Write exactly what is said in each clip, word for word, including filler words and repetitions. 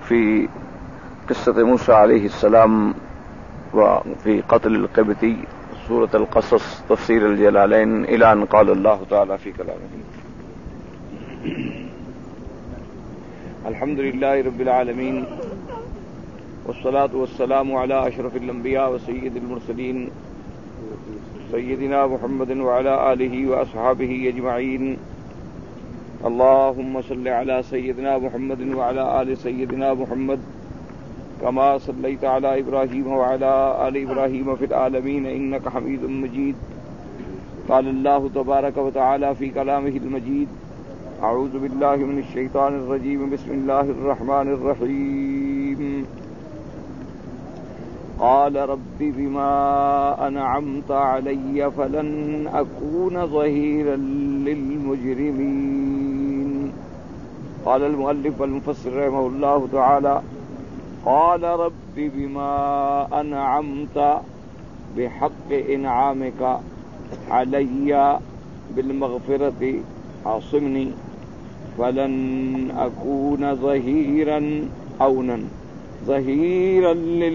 في قصة موسى عليه السلام وفي قتل القبطي سورة القصص تفسير الجلالين إلى أن قال الله تعالى في كلامه: الحمد لله رب العالمين والصلاة والسلام على أشرف الأنبياء وسيد المرسلين سيدنا محمد وعلى آله وأصحابه أجمعين. اللهم صل على سيدنا محمد وعلى آل سيدنا محمد كما صليت على إبراهيم وعلى آل إبراهيم في العالمين إنك حميد مجيد. قال الله تبارك وتعالى في كلامه المجيد: أعوذ بالله من الشيطان الرجيم بسم الله الرحمن الرحيم. قال رب بما أنعمت علي فلن أكون ظهيرا للمجرمين. قال المؤلف والمفسر رحمه الله تعالى: قال رب بما أنعمت بحق إنعامك علي بالمغفرة عاصمني فلن أكون ظهيرا أونا ظهيرا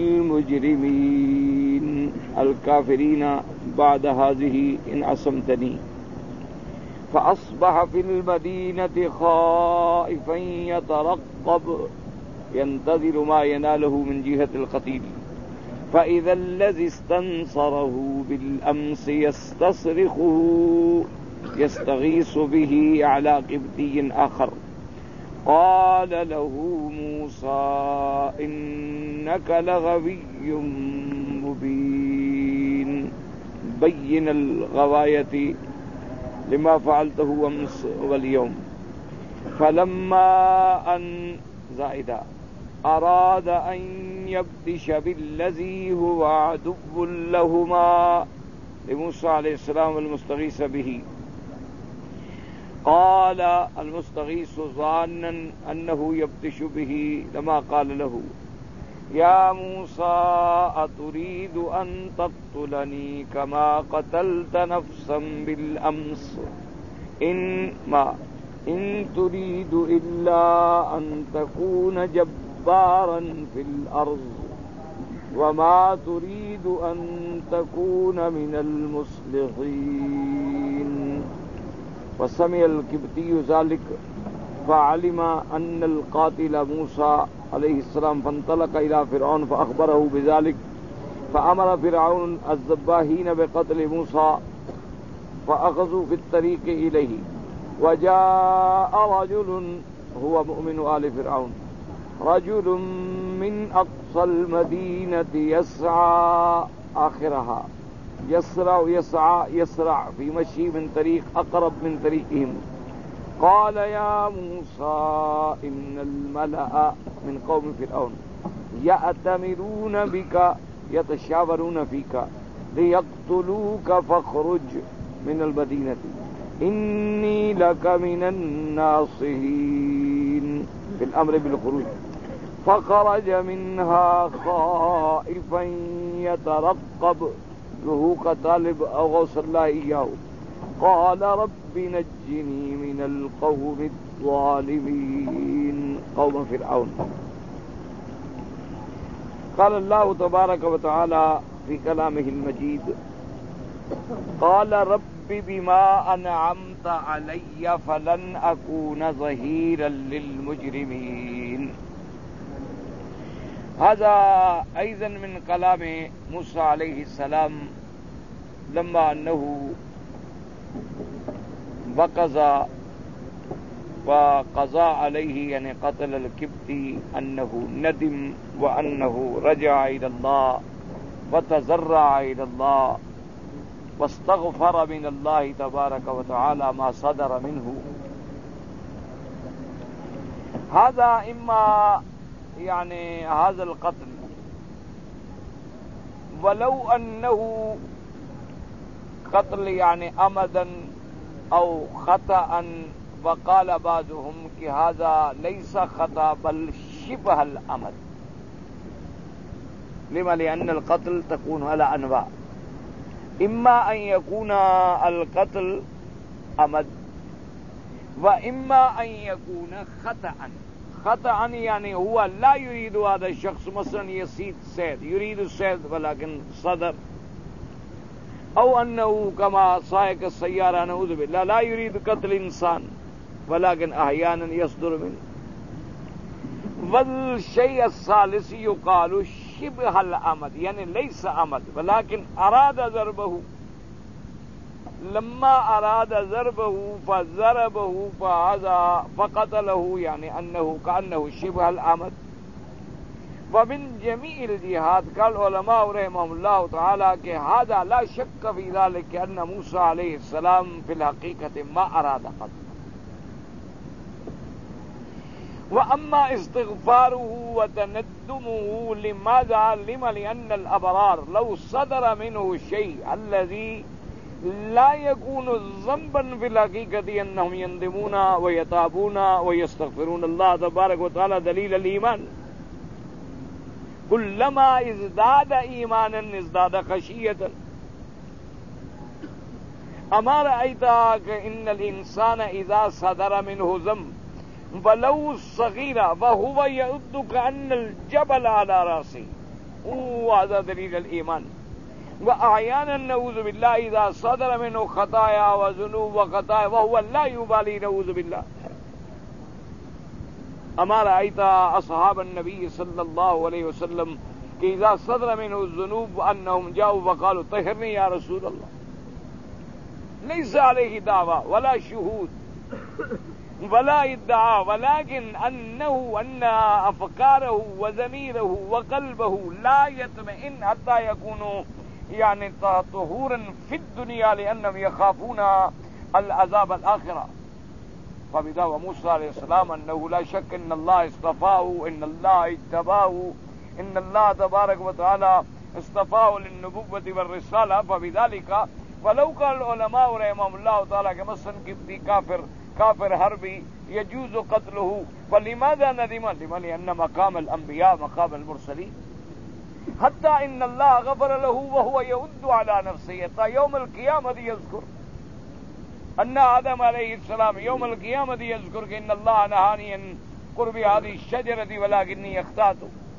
للمجرمين الكافرين بعد هذه إن عصمتني. فأصبح في المدينة خائفا يترقب ينتظر ما يناله من جهة القتيل، فإذا الذي استنصره بالأمس يستصرخه يستغيث به على قبطي آخر. قال له موسى إنك لغوي مبين بين الغواية لما فعلته أمس واليوم. فلما أن زائدا أراد أن يبطش بالذي هو عدو لهما لموسى عليه السلام المستغيث به، قال المستغيث ظانا أنه يبطش به لما قال له: يا موسى أتريد أن تقتلني كما قتلت نفسا بالأمس إن ما إن تريد إلا أن تكون جبارا في الأرض وما تريد أن تكون من المصلحين. وسمع القبطي ذلك فعلم أن القاتل موسى عليه السلام، فانطلق إلى فرعون فأخبره بذلك، فأمر فرعون الذباحين بقتل موسى فأخذوا في الطريق إليه. وجاء رجل هو مؤمن آل فرعون رجل من أقصى المدينة يسعى آخرها يسرع يسعى يسرع في مشي من طريق أقرب من طريقهم. قال يا موسى إن الملأ من قوم فرعون يأتمرون بك يتشاورون فيك ليقتلوك فاخرج من المدينة إني لك من الناصحين في الأمر بالخروج. فخرج منها خائفا يترقب له طالب أو غوث الله إياه. قال رب نجني من القوم الظالمين قوم فرعون. قال الله تبارك وتعالى في كلامه المجيد: قال رب بما أنعمت علي فلن أكون ظهيرا للمجرمين. هذا أيضا من كلام موسى عليه السلام لما أنه وقض وقضى عليه يعني قتل القبطي أنه ندم وأنه رجع إلى الله وتضرع إلى الله واستغفر من الله تبارك وتعالى ما صدر منه. هذا إما يعني هذا القتل ولو أنه قتل يعني عمدا أو خطأ، وقال بعضهم کہ هذا ليس خطأ بل شبه العمد. لما؟ لأن القتل تكون على أنواع، إما أن يكون القتل عمد وإما أن يكون خطأ. خطأ يعني هو لا يريد هذا الشخص مثلا يصيد صيد، يريد الصيد ولكن صدر، أو أنه كما سائق السيارة نعوذ بالله لا يريد قتل إنسان ولكن أحيانا يصدر منه. والشيء الثالث يقال شبه العمد، يعني ليس عمد ولكن أراد ضربه، لما أراد ضربه فضربه فهذا فقتله، يعني أنه كأنه شبه العمد. ومن جميع الجهات قال علماء رحمهم الله تعالى کہ هذا لا شك في ذلك أن موسى عليه السلام في الحقيقة ما أراد قتله. وأما استغفاره وتندمه لماذا؟ لما لأن الأبرار لو صدر منه الشيء الذي لا يكون ذنبا في الحقيقة أنهم يندمون ويتابون ويستغفرون الله تبارك وتعالى دليل الإيمان. كلما ازداد إيمانا ازداد خشية. أما رأيت إن الإنسان إذا صدر منه ذنب ولو صغيرة وهو يعد كأن الجبل على رأسه، وهذا دليل الإيمان. وأحيانا نعوذ بالله إذا صدر منه خطايا وذنوب وخطايا وهو لا يبالي نعوذ بالله. أما رأيت أصحاب النبي صلى الله عليه وسلم کہ إذا صدر منه الذنوب أنهم جاءوا وقالوا طهرني يا رسول الله، ليس عليه دعوة ولا شهود ولا ادعاء، ولكن أنه أن أفكاره وضميره وقلبه لا يطمئن حتى يكونوا يعني طهورا في الدنيا لأنهم يخافون العذاب الآخرة. فبدا وموسى عليه السلام أنه لا شك أن الله اصطفاه، إن الله اجتباه، إن الله تبارك وتعالى اصطفاه للنبوة والرسالة. فبذلك ولو قال العلماء رحمهم الله تعالى كمثلا كبتي كافر كافر حربي يجوز قتله، فلماذا ندم؟ لما لأن مقام الأنبياء مقام المرسلين. حتى إن الله غفر له وهو يؤد على نفسه حتى يوم القيامة يذكر أن آدم عليه السلام يوم القيامة يذكر إن الله نهاني عن قرب هذه الشجرة ولكني أخطأت،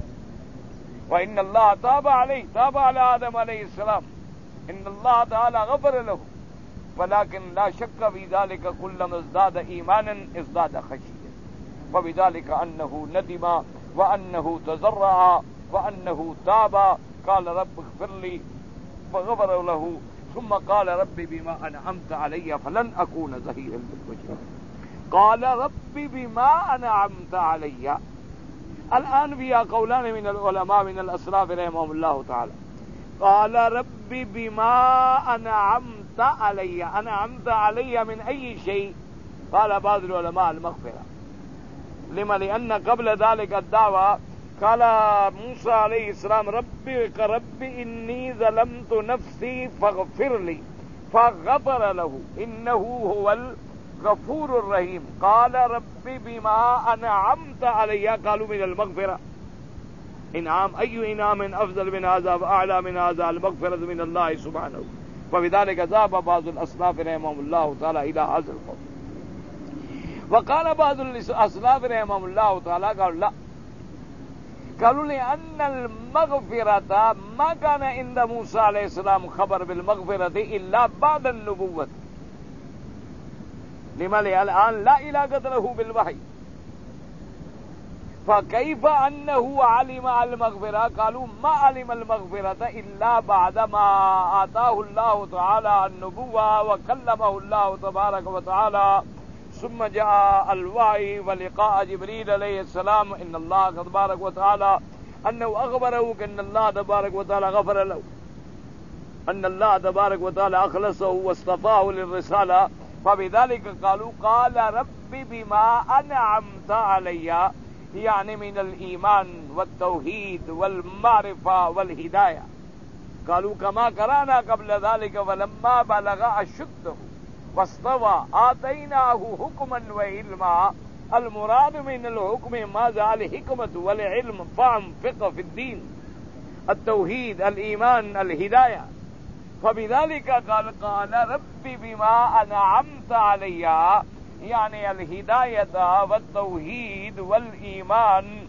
وإن الله تاب عليه، تاب على آدم عليه السلام، إن الله تعالى غفر له. ولكن لا شك في ذلك كلما ازداد إيمانا ازداد خشية. وبذلك أنه ندم وأنه تضرع وأنه تاب. قال رب اغفر لي فغفر له، ثم قال رب بما أنعمت علي فلن أكون ظهيرا للمجرمين. قال رب بما أنعمت علي. الآن فيها قولان من العلماء من الأسلاف رحمهم الله تعالى. قال رب بما أنعمت علي، أنعمت علي من أي شيء؟ قال بعض العلماء المغفرة. لما لأن قبل ذلك الدعوة قال موسى عليه السلام ربي رب إني ظلمت نفسي فاغفر لي، فغفر له إنه هو الغفور الرحيم. قال رب بما أنعمت علي، قالوا من المغفرة. انعام أي انعام أفضل من هذا وأعلى من هذا؟ المغفرة من الله سبحانه. وبذلك ذهب بعض الأصناف رحمهم الله تعالى إلى هذا القول. وقال بعض الأصناف رحمهم الله تعالى قالوا لا، قالوا لأن المغفرة ما كان عند موسى عليه السلام خبر بالمغفرة إلا بعد النبوة. لما الآن لا علاقة له بالوحي، فكيف أنه علم المغفرة؟ قالوا ما علم المغفرة إلا بعدما آتاه الله تعالى النبوة وكلمه الله تبارك وتعالى، ثم جاء الوحي ولقاء جبريل عليه السلام. إن الله تبارك وتعالى أنه أخبره أن الله تبارك وتعالى غفر له، أن الله تبارك وتعالى أخلصه واصطفاه للرسالة. فبذلك قالوا قال رب بما أنعمت علي، يعني من الإيمان والتوحيد والمعرفة والهداية. قالوا كما قرأنا قبل ذلك ولما بلغ أشده واستوى آتيناه حكما وعلما. المراد من الحكم ماذا؟ الحكمة والعلم، فهم فقه في الدين، التوحيد، الإيمان، الهداية. فبذلك قال قال رب بما أنعمت علي، يعني الهداية والتوحيد والإيمان.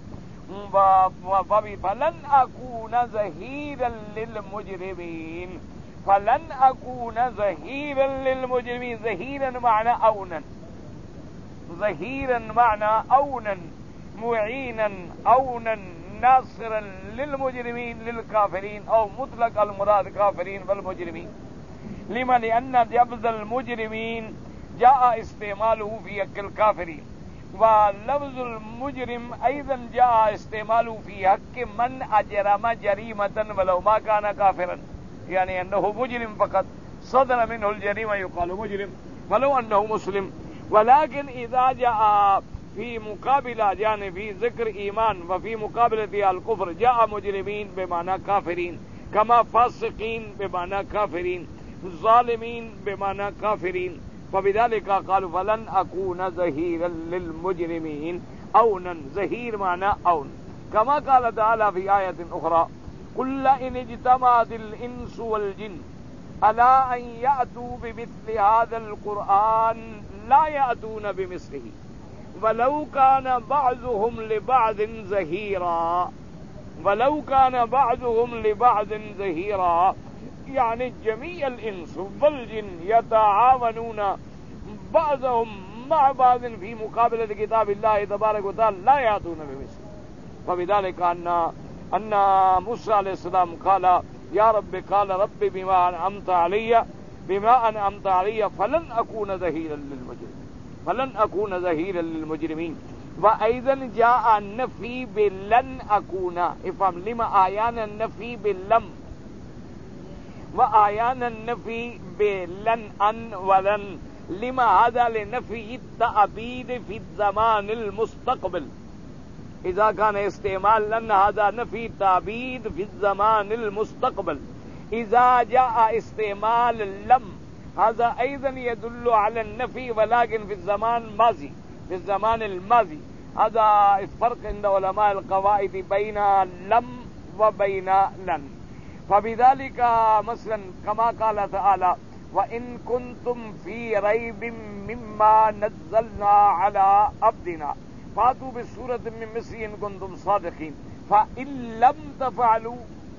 فلن أكون ظهيرا للمجرمين فلن أكون ظهيرا للمجرمين. ظهيرا معنى أونا، ظهيرا معنى أونا، معينا، أونا، ناصرا للمجرمين للكافرين، أو مطلق المراد كافرين والمجرمين. لما؟ لأن لفظ المجرمين جاء استعماله في حق الكافرين، ولفظ المجرم أيضا جاء استعماله في حق من أجرم جريمة ولو ما كان كافرا، يعني أنه مجرم فقط صدر منه الجريمة يقال مجرم ولو أنه مسلم. ولكن إذا جاء في مقابلة، يعني في ذكر إيمان وفي مقابلة الكفر، جاء مجرمين بمعنى كافرين، كما فاسقين بمعنى كافرين، ظالمين بمعنى كافرين. فبذلك قالوا فلن أكون ظهيرا للمجرمين. أونا، ظهير معنى أون. كما قال تعالى في آية أخرى قل إن اجتمعت الإنس والجن ألا أن يأتوا بمثل هذا القرآن لا يأتون بمثله ولو كان بعضهم لبعض ظهيرا. ولو كان بعضهم لبعض ظهيرا، يعني جميع الإنس والجن يتعاونون بعضهم مع بعض في مقابلة كتاب الله تبارك وتعالى لا يأتون بمثله. فبذلك أن أن موسى عليه السلام قال يا رب، قال رب بما أنعمت علي بما أنعمت علي فلن أكون ظهيرا للمجرمين فلن أكون ظهيرا للمجرمين. وأيضا جاء النفي بلن أكون. افهم لما آيان النفي باللم وآيانا النفي بلن أن ولن. لما؟ هذا لنفي التأبيد في الزمان المستقبل. إذا كان استعمال لن هذا نفي التأبيد في الزمان المستقبل. إذا جاء استعمال لم هذا أيضا يدل على النفي ولكن في الزمان الماضي، في الزمان الماضي. هذا الفرق عند علماء القواعد بين لم وبين لن. فبذلك مثلا كما قال تعالى وإن كنتم في ريب مما نزلنا على عبدنا فاتوا بسورة من مثله إن كنتم صادقين. فإن لم تفعلوا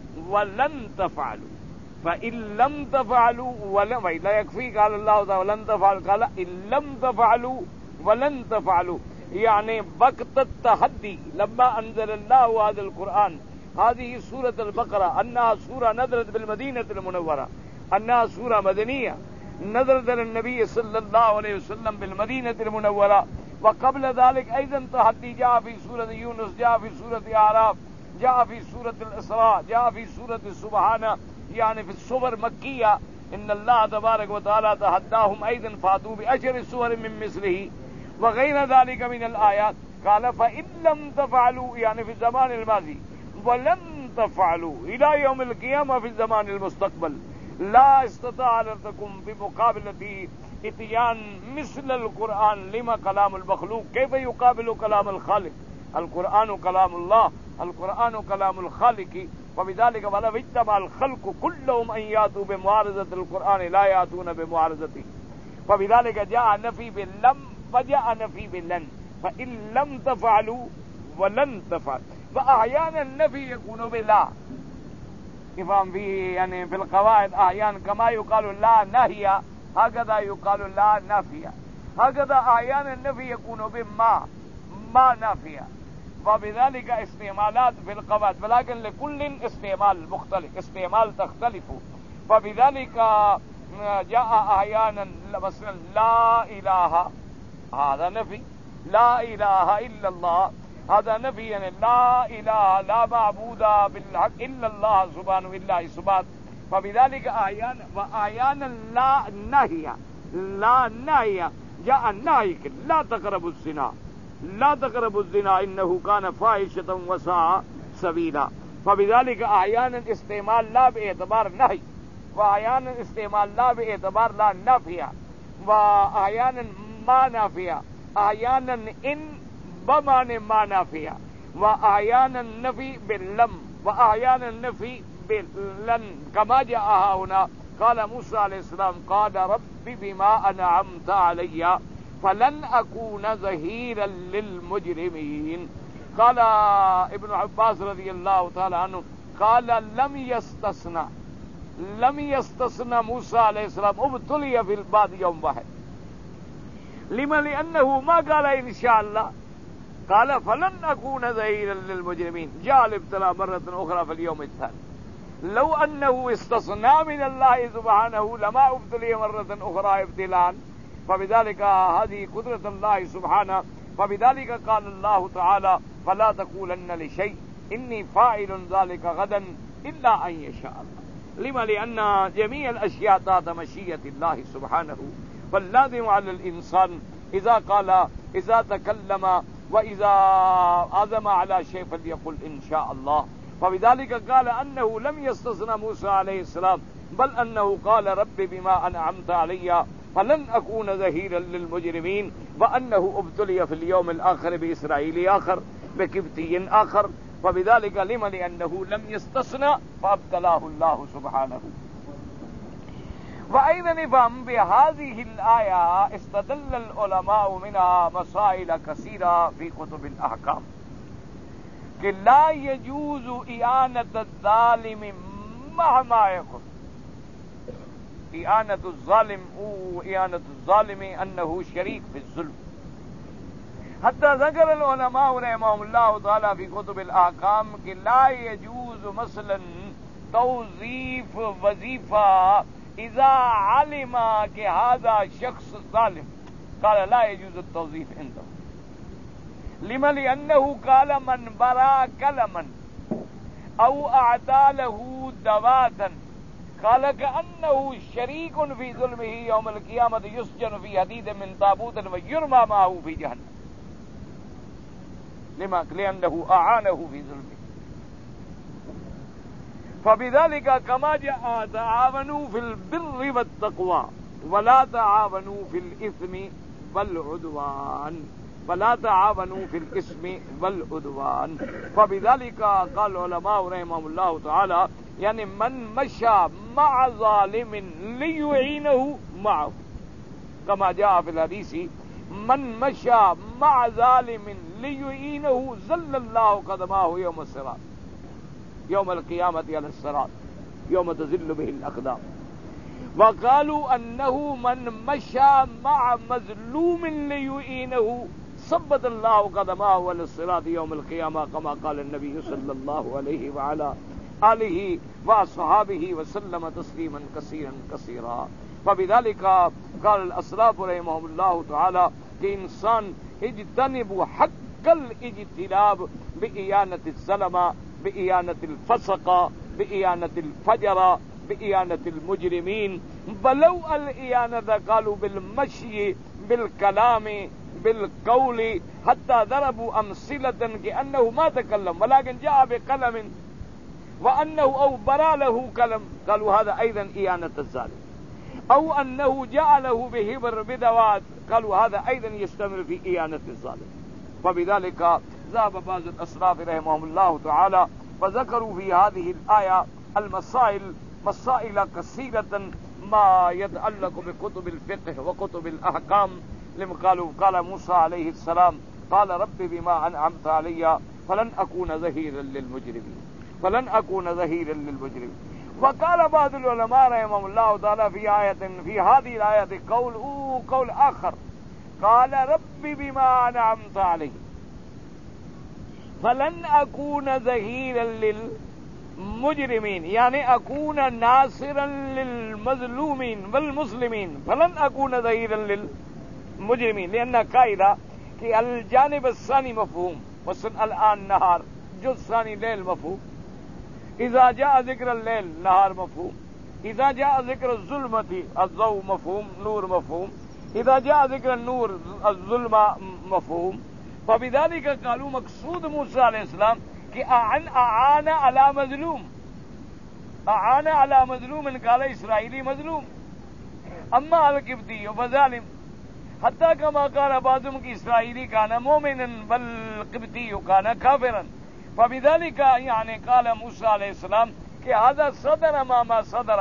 ولن تفعلوا فإن لم تفعلوا ولن لا يكفي قال الله تعالى ولن تفعلوا، قال إن لم تفعلوا ولن تفعلوا، يعني وقت التحدي لما أنزل الله هذا القرآن. هذه سورة البقرة أنها سورة نزلت بالمدينة المنورة، أنها سورة مدنية نزلت للنبي صلى الله عليه وسلم بالمدينة المنورة. وقبل ذلك أيضا تحدي جاء في سورة يونس، جاء في سورة أعراف، جاء في سورة الإسراء، جاء في سورة سبحانه، يعني في السور مكية. إن الله تبارك وتعالى تحداهم أيضا فاتوا بأشر سور من مثله وغير ذلك من الآيات. قال فإن لم تفعلوا، يعني في الزمان الماضي، ولن تفعلوا إلى يوم القيامة في الزمان المستقبل، لا استطاع لكم بمقابلة اتيان مثل القرآن. لما؟ كلام المخلوق كيف يقابل كلام الخالق؟ القرآن كلام الله، القرآن كلام الخالق. وبذلك ولو اجتمع الخلق كلهم أن يأتوا بمعارضة القرآن لا يأتون بمعارضته. فبذلك جاء نفي باللم وجاء نفي باللن. فإن لم تفعلوا ولن تفعل. وأحيانا النفي يكون بلا. يفهم فيه يعني في القواعد أحيانا كما يقال لا نهي هكذا يقال لا نافية. هكذا أحيانا النفي يكون بما ما نافية. وبذلك استعمالات في القواعد، ولكن لكل استعمال مختلف، استعمال تختلف. وبذلك جاء أحيانا مثلا لا إله، هذا نفي. لا إله إلا الله هذا نفي، يعني لا إله لا معبود بالحق إلا الله سبحانه إلا سبحانه. فبذلك أحيانا وأحيانا لا نهي، لا نهي جاء النهي لا تقربوا الزنا، لا تقربوا الزنا إنه كان فاحشة وساء سبيلا. فبذلك أحيانا استعمال لا باعتبار نهي، وأحيانا استعمال لا باعتبار لا نافية، وأحيانا ما نافية، أحيانا إن بمعنى ما نافية، وأحيانا النفي باللم، وأحيانا النفي باللن. كما جاء هنا قال موسى عليه السلام قال رب بما أنعمت علي فلن اکون ظہیرا للمجرمین. قال ابن عباس رضی اللہ تعالی عنہ قال لم يستثنى لم يستثنى موسى علیہ السلام ابتلی فی البعد یوم واحد لما لأنه ما قال ان شاء الله قال فلن اكون ظهيرا للمجرمين. جاء الابتلاء مرة اخرى في اليوم الثاني. لو انه استثنى من الله سبحانه لما ابتلي مرة اخرى ابتلاء فبذلك هذه قدرة الله سبحانه. فبذلك قال الله تعالى فلا تقولن لشيء اني فاعل ذلك غدا الا ان يشاء الله. لما لأن جميع الاشياء تحت مشيئة الله سبحانه. فاللازم على الانسان اذا قال اذا تكلم واذا عزم على شيء فليقل ان شاء الله. فبذلك قال انه لم يستثنى موسى عليه السلام بل انه قال رب بما انعمت علي فلن اكون ظهيرا للمجرمين وانه ابتلي في اليوم الاخر باسرائيلي اخر بكبتي اخر. فبذلك لما لانه لم يستثنى فابتلاه الله سبحانه. وأيضا نفهم بهذه الآية استدل العلماء منها مسائل كثيرة في كتب الأحكام کہ لا يجوز إعانة الظالم مهما يكن. إعانة الظالم أو إعانة الظالم أنه شريك في الظلم. حتى ذكر العلماء رحمهم الله تعالى في كتب الأحكام کہ لا يجوز مثلا توظيف وظيفة اذا علم کہ هذا شخص ظالم قال لا يجوز التوظيف عنده. لما لانه قال من برا كلما او اعطى له دواتا قال كانه شريك في ظلمه يوم القيامه يسجن في حديد من تابوت ويرمى معه في جهنم. لما لانه اعانه في ظلمه. فبذلك كما جاء تعاونوا في البر والتقوى ولا تعاونوا في الإثم والعدوان ولا تعاونوا في الإثم والعدوان. فبذلك قال العلماء رحمهم الله تعالى يعني من مشى مع ظالم ليعينه معه كما جاء في الحديث من مشى مع ظالم ليعينه زل الله قدماه يوم الصراط يوم القيامة على الصراط يوم تزل به الأقدام. وقالوا أنه من مشى مع مظلوم ليعينه ثبت الله قدماه على الصراط يوم القيامة كما قال النبي صلى الله عليه وعلى آله وأصحابه وسلم تسليما كثيرا كثيرا. فبذلك قال الأسلاف رحمهم الله تعالى کہ انسان اجتنبوا حق الاجتناب بإعانة الظلمة بإعانة الفسقة بإعانة الفجرة بإعانة المجرمين. ولو الإعانة قالوا بالمشي بالكلام بالقول حتى ضربوا أمثلة كأنه ما تكلم ولكن جاء بقلم وأنه أو برا له كلم قالوا هذا أيضا إعانة الظالم. أو أنه جعله بهبر بدوات قالوا هذا أيضا يشتمل في إعانة الظالم. فبذلك ذهب بعض الأسلاف رحمهم الله تعالى فذكروا في هذه الآية المسائل مسائل كثيرة ما يتعلق بكتب الفقه وكتب الأحكام. لما قالوا قال موسى عليه السلام قال رب بما أنعمت علي فلن أكون ظهيرا للمجرمين فلن أكون ظهيرا للمجرمين. وقال بعض العلماء رحمهم الله تعالى في آية في هذه الآية قول قول آخر قال رب بما أنعمت علي فلن أكون ظهيرا للمجرمين يعني أكون ناصرا للمظلومين والمسلمين فلن أكون ظهيرا للمجرمين. لأن قاعدة کہ الجانب الثاني مفهوم وسن الآن نهار جزء ثاني ليل مفهوم. إذا جاء ذكر الليل نهار مفهوم. إذا جاء ذكر الظلمة الضوء مفهوم نور مفهوم. إذا جاء ذكر النور الظلمة مفهوم. فبذلك قالوا مقصود موسى علیہ السلام کہ اعان اعان علی مظلوم اعان علی مظلوم ان قال اسرائیلی مظلوم اما القبطی فظالم حتى كما قال بعضهم کہ اسرائیلی كان مؤمنا والقبطی كان كافرا. فبذلك يعني قال موسى علیہ السلام کہ هذا صدر ما ما صدر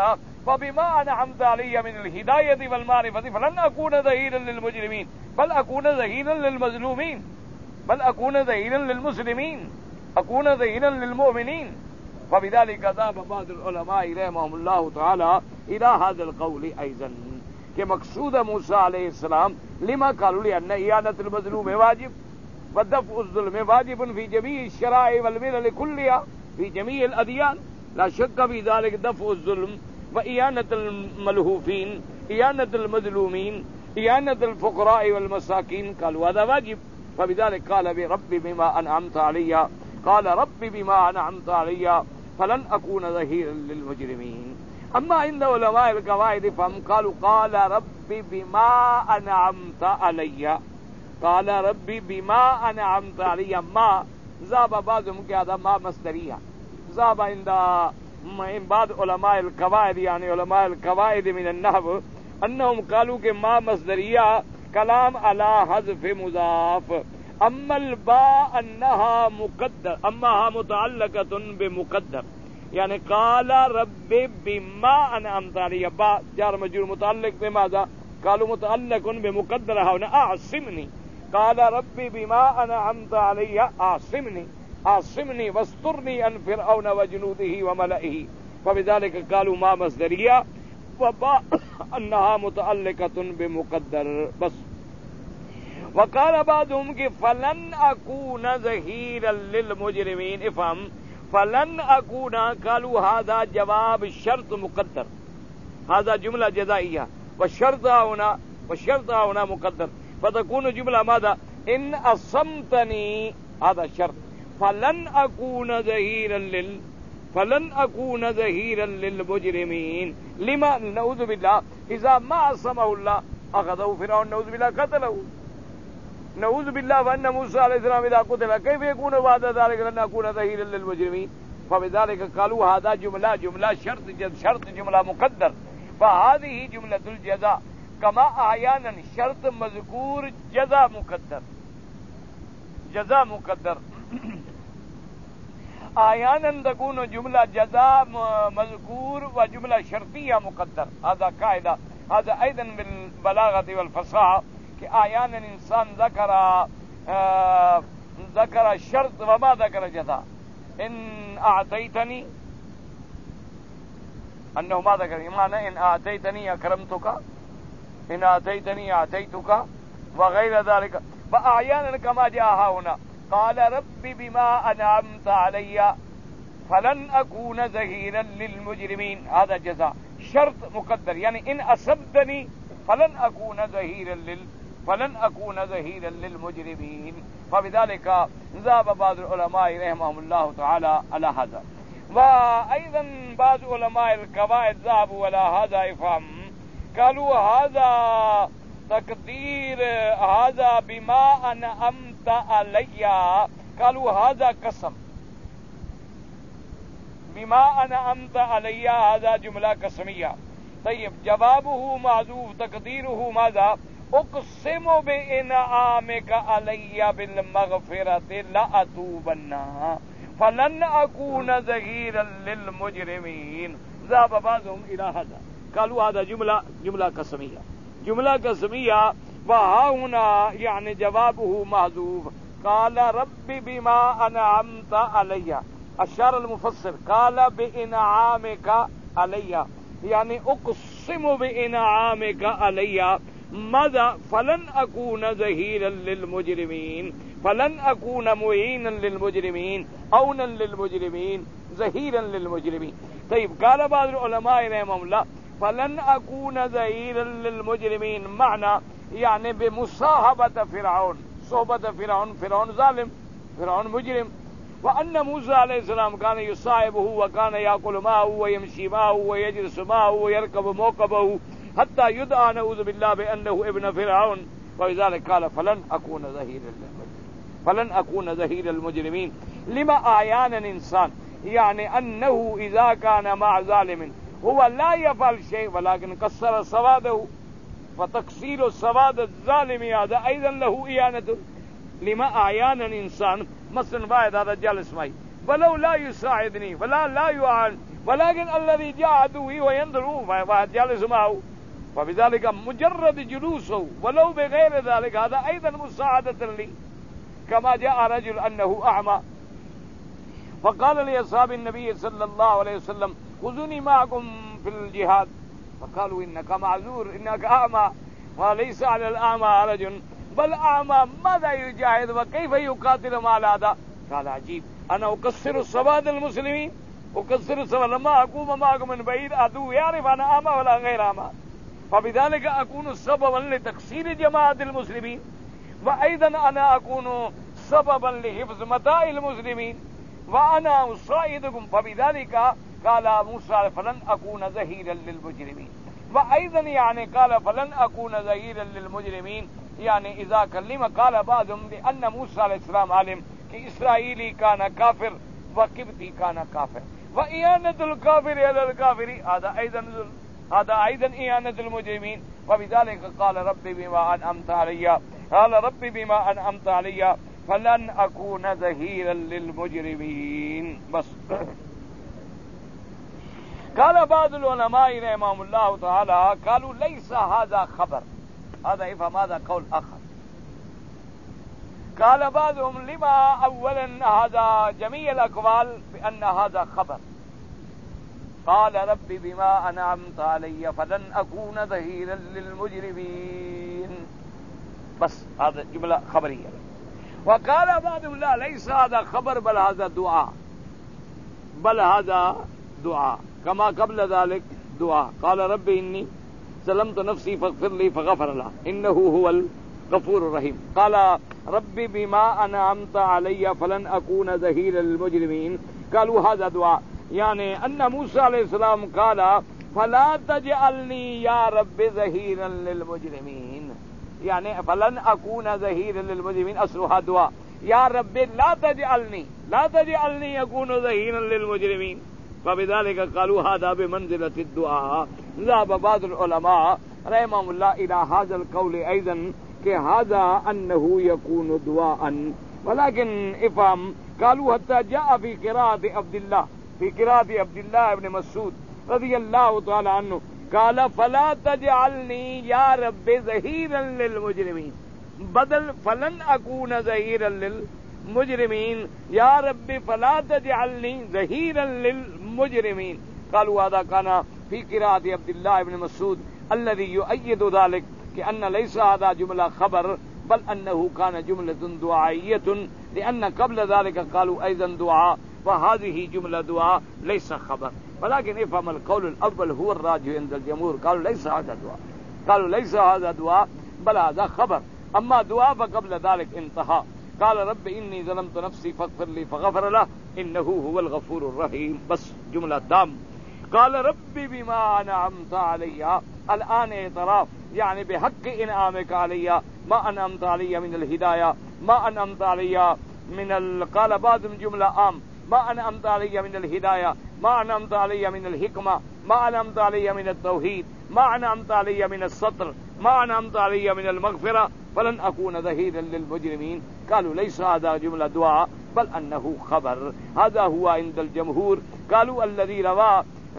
فبما أنعمت علي من الهداية والمعرفة فلن أكون ظهيرا للمجرمين بل أكون ظهيرا للمظلومين بل أكون ظهيرا للمسلمين أكون ظهيرا للمؤمنين. فبذلك ذهب بعض العلماء رحمهم الله تعالى إلى هذا القول أيضا کہ مقصود موسیٰ علیہ السلام لما قالوا لأن إعانة المظلوم واجب ودفع الظلم واجب في جميع الشرائع والملل كلها في جميع الأديان لا شك في ذلك دفع الظلم وإعانة الملهوفين إعانة المظلومين إعانة الفقراء والمساكين قالوا هذا واجب. فبذلك قال برب بما أنعمت علي قال رب بما أنعمت علي فلن أكون ظهيرا للمجرمين. أما عند علماء القواعد فهم قالوا قال رب بما أنعمت علي قال رب بما أنعمت علي ما ذهب بعضهم كهذا ما مصدرية ذهب عند بعض علماء القواعد يعني علماء القواعد من النحو أنهم قالوا کہ ما مصدرية كلام على حذف مضاف أما الباء أنها مقدر أما متعلقة بمقدر يعني قال رب بما أنعمت علي با جار مجرور متعلق بماذا قالوا متعلق بمقدر هنا أعصمني قال رب بما أنعمت علي أعصمني أعصمني واسترني عن فرعون وجنوده وملئه. فبذلك قالوا ما مصدرية وباء أنها متعلقة بمقدر بس. وقال بعضهم کہ فلن أكون ظهيرا للمجرمين افهم فلن أكون قالوا هذا جواب شرط مقدر هذا جملة جزائية والشرط هنا والشرط هنا مقدر فتكون جملة ماذا إن أصمتني هذا شرط فلن أكون ظهيرا لل فلن أكون ظهيرا للمجرمين لما نعوذ بالله إذا ما عصمه الله أخذه فرعون نعوذ بالله قتله نعوذ بالله وأن موسى عليه السلام إذا قتل كيف يكون بعد ذلك لن أكون ظهيرا للمجرمين. فبذلك قالوا هذا جملة جملة شرط شرط جملة مقدر فهذه جملة الجزاء كما أحيانا شرط مذكور جزاء مقدر جزاء مقدر أحيانا تكون جملة جزاء مذكور وجملة شرطية مقدر. هذا قاعدة هذا أيضا بالبلاغة والفصاحة کہ آیانا انسان ذکر ذکر شرط وما ذکر جزاء ان اعطیتنی انه ما ذکر معنی ان اعطیتنی اکرمتک ان اعطیتنی اعطیتک وغیر ذلك. فاحيانا كما جاء هنا قال رب بما انعمت علي فلن اكون ظهيرا للمجرمين هذا جزاء شرط مقدر يعني ان اصبتني فلن اكون ظهيرا لل فلن أكون ظهيرا للمجرمين. فبذلك ذهب بعض العلماء رحمهم الله تعالى على هذا. وأيضا بعض علماء القواعد ذهبوا على هذا إفهم قالوا هذا تقدير هذا بما أنعمت علي قالوا هذا قسم بما أنعمت علي هذا جملة قسمية. طيب جوابه معذوف تقديره ماذا اقسم بانعامك علي بالمغفرة لأتوبن فلن اكون ظهيرا للمجرمين. ذهب بعضهم الى هذا قالوا هذا جملة جملة قسمية جملة قسمية وها هنا يعني جوابه محذوف قال رب بما انعمت علي اشار المفسر قال بانعامك علي يعني اقسم بانعامك علي ماذا فلن اكون ظهيرا للمجرمين فلن اكون معينا للمجرمين اونا للمجرمين ظهيرا للمجرمين. طيب قال بعض العلماء رحمهم الله فلن اكون ظهيرا للمجرمين معنى يعني بمصاحبة فرعون صحبة فرعون فرعون ظالم فرعون مجرم وأن موسى عليه السلام كان يصاحبه وكان يأكل معه ويمشي معه ويجلس معه ويركب موكبه حتى يدعى نعوذ بالله بأنه ابن فرعون. ولذلك قال فلن أكون ظهيرا فلن أكون ظهيرا المجرمين. لما أحيانا إنسان يعني أنه إذا كان مع ظالم هو لا يفعل شيء ولكن كسر سواده فتكسير سواد الظالم هذا أيضا له إعانة. لما أحيانا إنسان مثلا واحد هذا جالس معي ولو لا يساعدني ولا لا يعان ولكن الذي جاء عدوي وينظر فجالس معه فبذلك مجرد جلوسه ولو بغير ذلك هذا أيضا مساعدة لي. كما جاء رجل أنه أعمى فقال لأصحاب النبي صلى الله عليه وسلم خذوني معكم في الجهاد فقالوا إنك معذور إنك أعمى وليس على الأعمى حرج بل أعمى ماذا يجاهد وكيف يقاتل مع الأعداء؟ قال عجيب أنا أكسر الصواد المسلمين أكسر الصواد لما أقوم معكم من بعيد عدو يعرف أنا أعمى ولا غير أعمى فبذلك أكون سببا لتكسير جماعة المسلمين وأيضا أنا أكون سببا لحفظ متاع المسلمين وأنا أساعدكم. فبذلك قال موسى فلن أكون ظهيرا للمجرمين. وأيضا يعني قال فلن أكون ظهيرا للمجرمين يعني إذا كلم قال بعضهم لأن موسى عليه السلام علم کہ اسرائیلی كان كافر وقبطي كان كافر وإعانة الكافر على الكافر هذا أيضا هذا أيضا إعانة المجرمين. وبذلك قال ربي بما أنعمت علي قال ربي بما أنعمت علي فلن أكون ظهيرا للمجرمين. بس قال بعض العلماء رحمهم الله تعالى قالوا ليس هذا خبر هذا يفهم هذا قول آخر. قال بعضهم لما أولا هذا جميع الأقوال بأن هذا خبر قال ربي بما أنعمت علي فلن أكون ظهيرا للمجرمين. بس هذا جملة خبرية. وقال بعضهم لا ليس هذا خبر بل هذا دعاء بل هذا دعاء كما قبل ذلك دعاء قال ربي إني ظلمت نفسي فاغفر لي فغفر له إنه هو الغفور الرحيم. قال ربي بما أنعمت علي فلن أكون ظهيرا للمجرمين. قالوا هذا دعاء يعني أن موسى عليه السلام قال فلا تجعلني يا رب ظهيرا للمجرمين يعني فلن أكون ظهيرا للمجرمين أصلها دعاء يا رب لا تجعلني لا تجعلني أكون ظهيرا للمجرمين. فبذلك قالوا هذا بمنزلة الدعاء. ذهب بعض العلماء رحمهم الله إلى هذا القول أيضا كهذا أنه يكون دعاء ولكن افهم قالوا حتى جاء في قراءة عبد الله في قراءة عبد الله بن مسعود رضي الله تعالى عنه قال فلا تجعلني يا رب ظهيرا للمجرمين بدل فلن أكون ظهيرا للمجرمين يا رب فلا تجعلني ظهيرا للمجرمين. قالوا هذا كان في قراءة عبد الله بن مسعود الذي يؤيد ذلك كأن ليس هذا جملة خبر بل أنه كان جملة دعائية لأن قبل ذلك قالوا أيضا دعاء وهذه جملة دعاء ليس خبر. ولكن افهم القول الأول هو الراجح عند الجمهور قالوا ليس هذا دعاء قالوا ليس هذا دعاء بل هذا خبر. أما دعاء فقبل ذلك انتهى قال رب إني ظلمت نفسي فاغفر لي فغفر له إنه هو الغفور الرحيم. بس جملة تام. قال ربي بما أنعمت علي الآن اعتراف يعني بحق إنعامك علي ما أنعمت علي من الهداية ما أنعمت علي من ال... قال بعضهم جملة عام ما أنعمت علي من الهداية ما أنعمت علي من الحكمة ما أنعمت علي من التوحيد ما أنعمت علي من الستر ما أنعمت علي من المغفرة فلن أكون ظهيرا للمجرمين. قالوا ليس هذا جملة دعاء بل أنه خبر. هذا هو عند الجمهور. قالوا الذي روى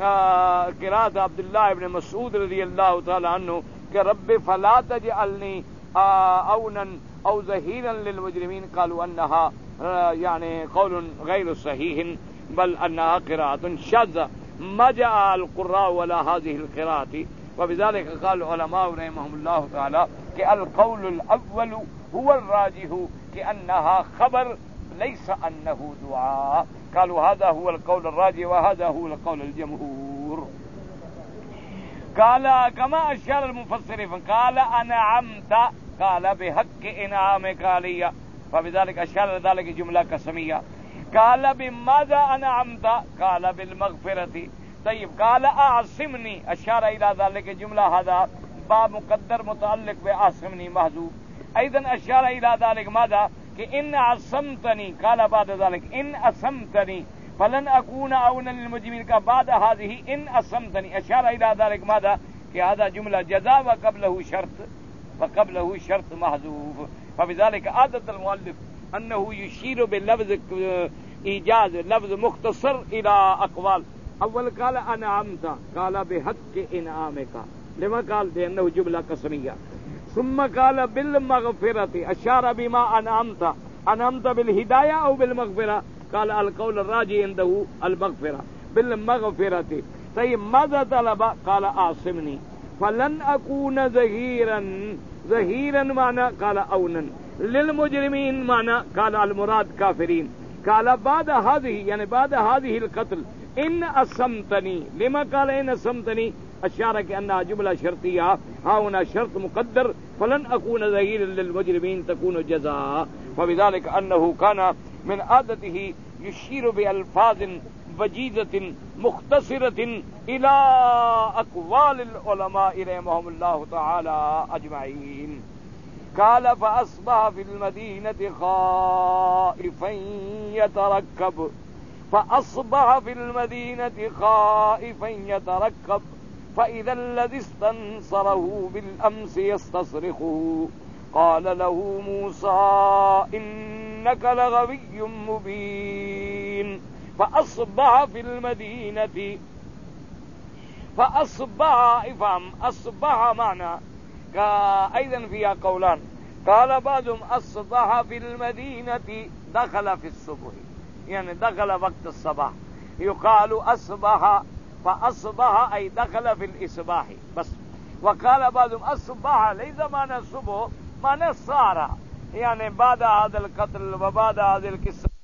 آه قراءة عبد الله بن مسعود رضي الله تعالى عنه كرب فلا تجعلني آه أونا أو ظهيرا للمجرمين قالوا أنها آه يعني قول غير صحيح بل أنها قراءة شاذة ما جاء القراء ولا هذه القراءة. وبذلك قال العلماء رحمهم الله تعالى كالقول الأول هو الراجح كأنها خبر ليس أنه دعاء. قالوا هذا هو القول الراجح وهذا هو القول الجمهور. قال كما أشار المفسر قال أنعمت قال بحق إنعامك علي فبذلك أشار ذلك جملة قسمية. قال بماذا أنعمت قال بالمغفرة. طيب قال أعصمني أشار إلى ذلك جملة هذا باب مقدر متعلق بأعصمني محذوف. أيضا أشار إلى ذلك ماذا کہ ان عصمتني قال بعد ذلك ان عصمتني فلن أكون أونا للمجرمين کا بعد هذه ان عصمتني أشار إلى ذلك ماذا کہ هذا جملة جزاء وقبله شرط وقبله شرط محذوف. فبذلك عادة المؤلف أنه يشير باللفظ إيجاز لفظ مختصر إلى أقوال اول قال انعمت قال بحق انعامك لما قال بانه جملة قسمية. ثم قال بالمغفرة اشار بما انعمت انعمت بالهداية او بالمغفرة؟ قال القول الراجح عنده المغفرة بالمغفرة. طيب ماذا طلب؟ قال عاصمني فلن اكون ظهيرا. ظهيرا معنى قال اونا للمجرمين معنى قال المراد كافرين. قال بعد هذه يعني بعد هذه القتل ان اسمتني. لما قال ان اسمتني؟ اشار كانها جمله شرطيه، ها هنا شرط مقدر فلن اكون ظهيرا للمجرمين تكون جزاء. فبذلك انه كان من عادته يشير بألفاظ وجيزة مختصرة إلى أقوال العلماء رحمهم الله تعالى أجمعين. قال فأصبح في المدينة خائفا يترقب فأصبح في المدينة خائفا يترقب فإذا الذي استنصره بالأمس يستصرخه قال له موسى إنك لغوي مبين. فأصبح في المدينة فأصبح افهم أصبح معنى أيضا فيها قولان. قال بعضهم أصبح في المدينة دخل في الصبح يعني دخل وقت الصباح. يقال أصبح فأصبح أي دخل في الإصباح بس. وقال بعضهم أصبح ليس معنى الصبح معنى صار يعني بعد هذا القتل وبعد هذه القصة